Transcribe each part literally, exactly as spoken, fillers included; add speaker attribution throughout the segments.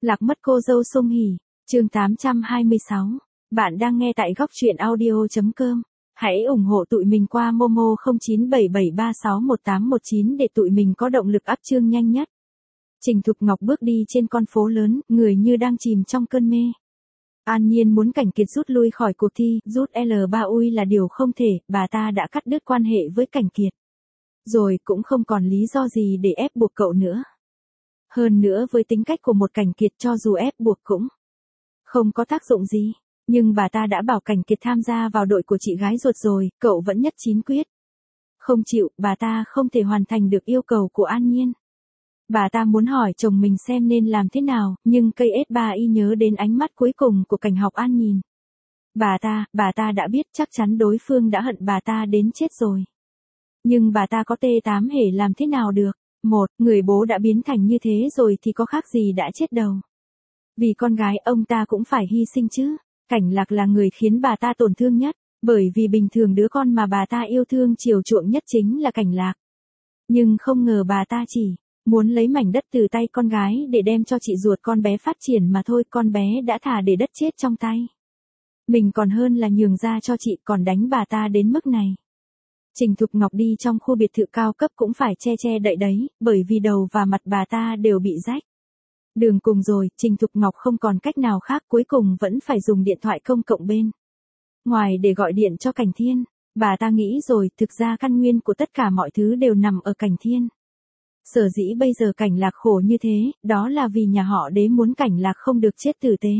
Speaker 1: Lạc mất cô dâu Song Hỷ, chương tám trăm hai mươi sáu. Bạn đang nghe tại góc truyện audio chấm com. Hãy ủng hộ tụi mình qua Momo không chín bảy bảy ba sáu một tám một chín để tụi mình có động lực up chương nhanh nhất. Trình Thục Ngọc bước đi trên con phố lớn, người như đang chìm trong cơn mê. An Nhiên muốn Cảnh Kiệt rút lui khỏi cuộc thi, rút L ba ui là điều không thể, bà ta đã cắt đứt quan hệ với Cảnh Kiệt. Rồi cũng không còn lý do gì để ép buộc cậu nữa. Hơn nữa với tính cách của một Cảnh Kiệt cho dù ép buộc cũng không có tác dụng gì. Nhưng bà ta đã bảo Cảnh Kiệt tham gia vào đội của chị gái ruột rồi, cậu vẫn nhất chín quyết. Không chịu, bà ta không thể hoàn thành được yêu cầu của An Nhiên. Bà ta muốn hỏi chồng mình xem nên làm thế nào, nhưng cây ét ba y nhớ đến ánh mắt cuối cùng của Cảnh Học An nhìn. Bà ta, bà ta đã biết chắc chắn đối phương đã hận bà ta đến chết rồi. Nhưng bà ta có tê tám hề làm thế nào được. Một, người bố đã biến thành như thế rồi thì có khác gì đã chết đầu. Vì con gái ông ta cũng phải hy sinh chứ. Cảnh Lạc là người khiến bà ta tổn thương nhất, bởi vì bình thường đứa con mà bà ta yêu thương chiều chuộng nhất chính là Cảnh Lạc. Nhưng không ngờ bà ta chỉ muốn lấy mảnh đất từ tay con gái để đem cho chị ruột con bé phát triển mà thôi, con bé đã thà để đất chết trong tay mình còn hơn là nhường ra cho chị, còn đánh bà ta đến mức này. Trình Thục Ngọc đi trong khu biệt thự cao cấp cũng phải che che đậy đấy, bởi vì đầu và mặt bà ta đều bị rách. Đường cùng rồi, Trình Thục Ngọc không còn cách nào khác, cuối cùng vẫn phải dùng điện thoại công cộng bên ngoài để gọi điện cho Cảnh Thiên. Bà ta nghĩ rồi, thực ra căn nguyên của tất cả mọi thứ đều nằm ở Cảnh Thiên. Sở dĩ bây giờ Cảnh Lạc khổ như thế, đó là vì nhà họ Đế muốn Cảnh Lạc không được chết tử tế.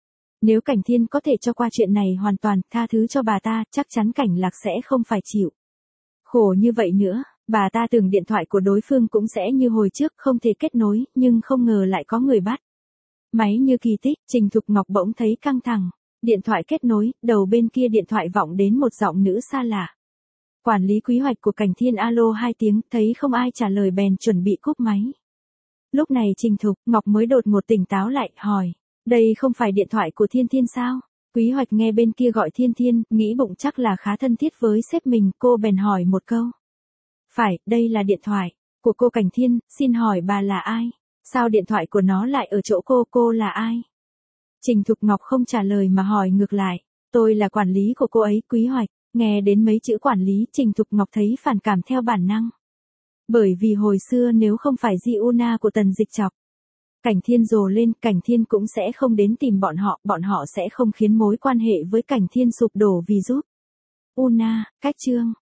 Speaker 1: Nếu Cảnh Thiên có thể cho qua chuyện này hoàn toàn, tha thứ cho bà ta, chắc chắn Cảnh Lạc sẽ không phải chịu khổ như vậy nữa. Bà ta tưởng điện thoại của đối phương cũng sẽ như hồi trước không thể kết nối, nhưng không ngờ lại có người bắt máy như kỳ tích. Trình Thục Ngọc bỗng thấy căng thẳng. Điện thoại kết nối, đầu bên kia điện thoại vọng đến một giọng nữ xa lạ. Quản lý quy hoạch của Cảnh Thiên alo hai tiếng, thấy không ai trả lời bèn chuẩn bị cúp máy. Lúc này Trình Thục Ngọc mới đột ngột tỉnh táo lại, hỏi, đây không phải điện thoại của Thiên Thiên sao? Quý hoạch nghe bên kia gọi Thiên Thiên, nghĩ bụng chắc là khá thân thiết với sếp mình, cô bèn hỏi một câu. Phải, đây là điện thoại của cô Cảnh Thiên, xin hỏi bà là ai? Sao điện thoại của nó lại ở chỗ cô, cô là ai? Trình Thục Ngọc không trả lời mà hỏi ngược lại, tôi là quản lý của cô ấy. Quý hoạch nghe đến mấy chữ quản lý, Trình Thục Ngọc thấy phản cảm theo bản năng. Bởi vì hồi xưa nếu không phải Giuna của Tần Dịch chọc Cảnh Thiên rồ lên, Cảnh Thiên cũng sẽ không đến tìm bọn họ, bọn họ sẽ không khiến mối quan hệ với Cảnh Thiên sụp đổ vì giúp Una. Cách chương